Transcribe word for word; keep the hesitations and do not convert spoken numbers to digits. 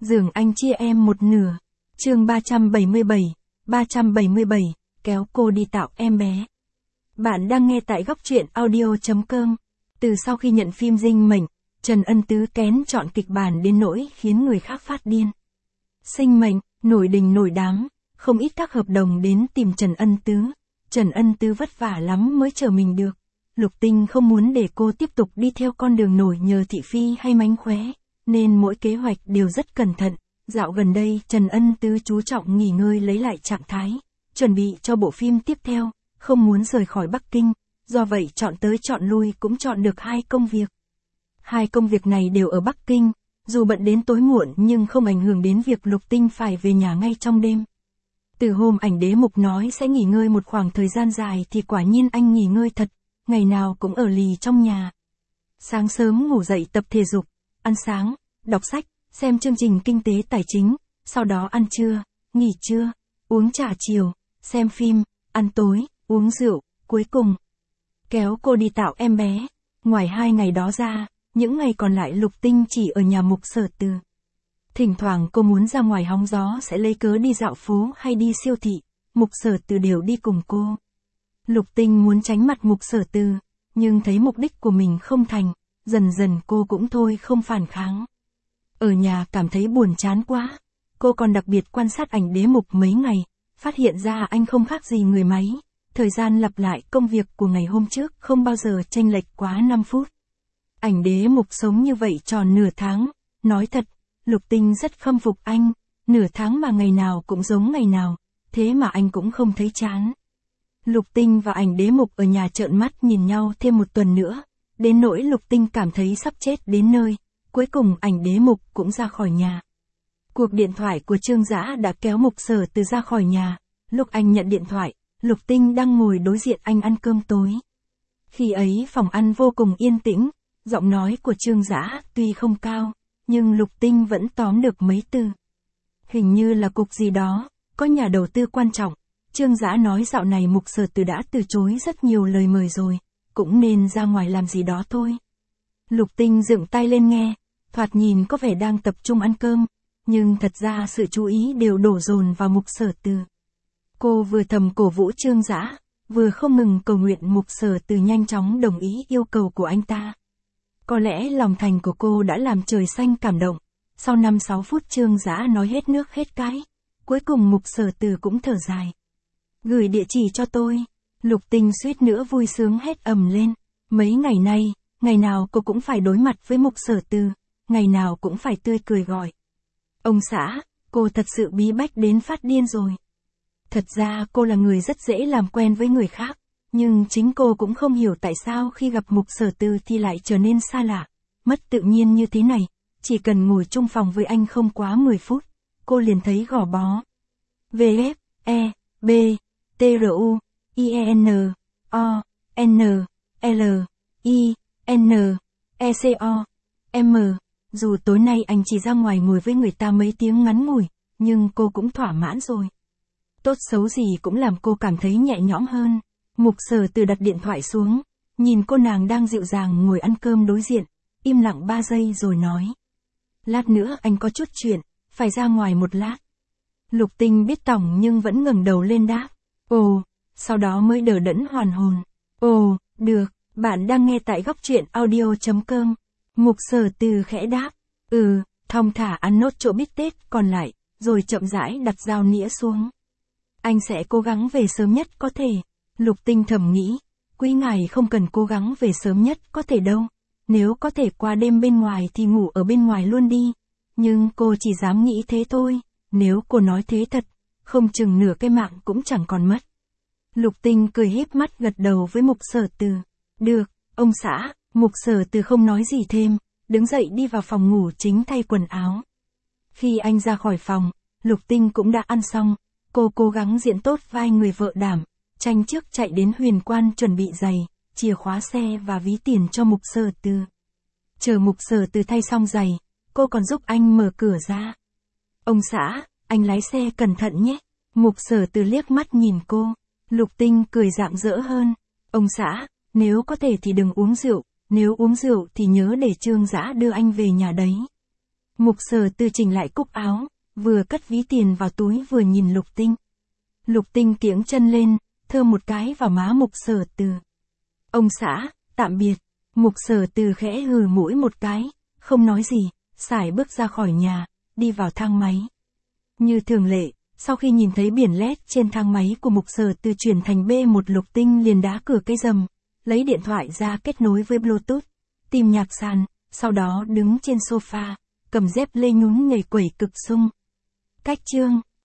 Giường anh chia em một nửa. Chương ba trăm bảy mươi bảy, ba trăm bảy mươi bảy, kéo cô đi tạo em bé. Bạn đang nghe tại góc truyện audio chấm com. Từ sau khi nhận phim Dinh Mệnh, Trần Ân Tứ kén chọn kịch bản đến nỗi khiến người khác phát điên. Sinh Mệnh, nổi đình nổi đám, không ít các hợp đồng đến tìm Trần Ân Tứ. Trần Ân Tứ vất vả lắm mới chờ mình được. Lục Tinh không muốn để cô tiếp tục đi theo con đường nổi nhờ thị phi hay mánh khóe, nên mỗi kế hoạch đều rất cẩn thận. Dạo gần đây Trần Ân Tứ chú trọng nghỉ ngơi lấy lại trạng thái, chuẩn bị cho bộ phim tiếp theo, không muốn rời khỏi Bắc Kinh, do vậy chọn tới chọn lui cũng chọn được hai công việc. Hai công việc này đều ở Bắc Kinh, dù bận đến tối muộn nhưng không ảnh hưởng đến việc Lục Tinh phải về nhà ngay trong đêm. Từ hôm ảnh đế mục nói sẽ nghỉ ngơi một khoảng thời gian dài thì quả nhiên anh nghỉ ngơi thật, ngày nào cũng ở lì trong nhà. Sáng sớm ngủ dậy tập thể dục, ăn sáng, đọc sách, xem chương trình kinh tế tài chính, sau đó ăn trưa, nghỉ trưa, uống trà chiều, xem phim, ăn tối, uống rượu, cuối cùng kéo cô đi tạo em bé. Ngoài hai ngày đó ra, những ngày còn lại Lục Tinh chỉ ở nhà Mục Sở Từ. Thỉnh thoảng cô muốn ra ngoài hóng gió sẽ lấy cớ đi dạo phố hay đi siêu thị, Mục Sở Từ đều đi cùng cô. Lục Tinh muốn tránh mặt Mục Sở Từ, nhưng thấy mục đích của mình không thành, dần dần cô cũng thôi không phản kháng. Ở nhà cảm thấy buồn chán quá, cô còn đặc biệt quan sát ảnh đế mục mấy ngày, phát hiện ra anh không khác gì người máy, thời gian lặp lại công việc của ngày hôm trước không bao giờ chênh lệch quá năm phút. Ảnh đế mục sống như vậy tròn nửa tháng, nói thật, Lục Tinh rất khâm phục anh, nửa tháng mà ngày nào cũng giống ngày nào, thế mà anh cũng không thấy chán. Lục Tinh và ảnh đế mục ở nhà trợn mắt nhìn nhau thêm một tuần nữa, đến nỗi Lục Tinh cảm thấy sắp chết đến nơi, cuối cùng ảnh đế mục cũng ra khỏi nhà. Cuộc điện thoại của Trương Dã đã kéo Mục Sở Từ ra khỏi nhà, lúc anh nhận điện thoại, Lục Tinh đang ngồi đối diện anh ăn cơm tối. Khi ấy phòng ăn vô cùng yên tĩnh, giọng nói của Trương Dã tuy không cao, nhưng Lục Tinh vẫn tóm được mấy từ. Hình như là cục gì đó, có nhà đầu tư quan trọng. Trương Dã nói dạo này Mục Sở Từ đã từ chối rất nhiều lời mời rồi, cũng nên ra ngoài làm gì đó thôi. Lục Tinh dựng tay lên nghe, thoạt nhìn có vẻ đang tập trung ăn cơm, nhưng thật ra sự chú ý đều đổ dồn vào Mục Sở Từ. Cô vừa thầm cổ vũ Trương Dã, vừa không ngừng cầu nguyện Mục Sở Từ nhanh chóng đồng ý yêu cầu của anh ta. Có lẽ lòng thành của cô đã làm trời xanh cảm động, sau năm sáu phút Trương Dã nói hết nước hết cái, cuối cùng Mục Sở Từ cũng thở dài. Gửi địa chỉ cho tôi. Lục Tinh suýt nữa vui sướng hét ầm lên. Mấy ngày nay, ngày nào cô cũng phải đối mặt với Mục Sở Từ, ngày nào cũng phải tươi cười gọi. Ông xã, cô thật sự bí bách đến phát điên rồi. Thật ra cô là người rất dễ làm quen với người khác, nhưng chính cô cũng không hiểu tại sao khi gặp Mục Sở Từ thì lại trở nên xa lạ, mất tự nhiên như thế này. Chỉ cần ngồi chung phòng với anh không quá mười phút, cô liền thấy gò bó. V F, E, B, T R U, I E N, O, N, L, I, N, E C O, M. Dù tối nay anh chỉ ra ngoài ngồi với người ta mấy tiếng ngắn ngủi, nhưng cô cũng thỏa mãn rồi. Tốt xấu gì cũng làm cô cảm thấy nhẹ nhõm hơn. Mục Sở Từ đặt điện thoại xuống, nhìn cô nàng đang dịu dàng ngồi ăn cơm đối diện, im lặng ba giây rồi nói. Lát nữa anh có chút chuyện, phải ra ngoài một lát. Lục Tinh biết tỏng nhưng vẫn ngẩng đầu lên đáp. Ồ, sau đó mới đờ đẫn hoàn hồn. Ồ, được, bạn đang nghe tại góc truyện audio chấm com. Mục Sở Từ khẽ đáp. Ừ, thong thả ăn nốt chỗ bít tết còn lại, rồi chậm rãi đặt dao nĩa xuống. Anh sẽ cố gắng về sớm nhất có thể. Lục Tinh thầm nghĩ, quý ngài không cần cố gắng về sớm nhất có thể đâu. Nếu có thể qua đêm bên ngoài thì ngủ ở bên ngoài luôn đi. Nhưng cô chỉ dám nghĩ thế thôi, nếu cô nói thế thật, không chừng nửa cái mạng cũng chẳng còn mất. Lục Tinh cười híp mắt gật đầu với Mục Sở Từ. Được, ông xã. Mục Sở Từ không nói gì thêm, đứng dậy đi vào phòng ngủ chính thay quần áo. Khi anh ra khỏi phòng, Lục Tinh cũng đã ăn xong, cô cố gắng diễn tốt vai người vợ đảm, tranh trước chạy đến Huyền Quan chuẩn bị giày, chìa khóa xe và ví tiền cho Mục Sở Từ. Chờ Mục Sở Từ thay xong giày, cô còn giúp anh mở cửa ra. Ông xã, anh lái xe cẩn thận nhé. Mục Sở Từ liếc mắt nhìn cô. Lục Tinh cười rạng rỡ hơn. Ông xã, nếu có thể thì đừng uống rượu, nếu uống rượu thì nhớ để Trương Dã đưa anh về nhà đấy. Mục Sở Từ chỉnh lại cúc áo, vừa cất ví tiền vào túi vừa nhìn Lục Tinh. Lục Tinh kiễng chân lên, thơm một cái vào má Mục Sở Từ. Ông xã, tạm biệt. Mục Sở Từ khẽ hừ mũi một cái, không nói gì, sải bước ra khỏi nhà, đi vào thang máy. Như thường lệ, sau khi nhìn thấy biển led trên thang máy của Mục Sở Từ chuyển thành bê một, Lục Tinh liền đá cửa cái rầm, lấy điện thoại ra kết nối với Bluetooth, tìm nhạc sàn, sau đó đứng trên sofa, cầm dép lê nhún nhảy quẩy cực sung. Cách chương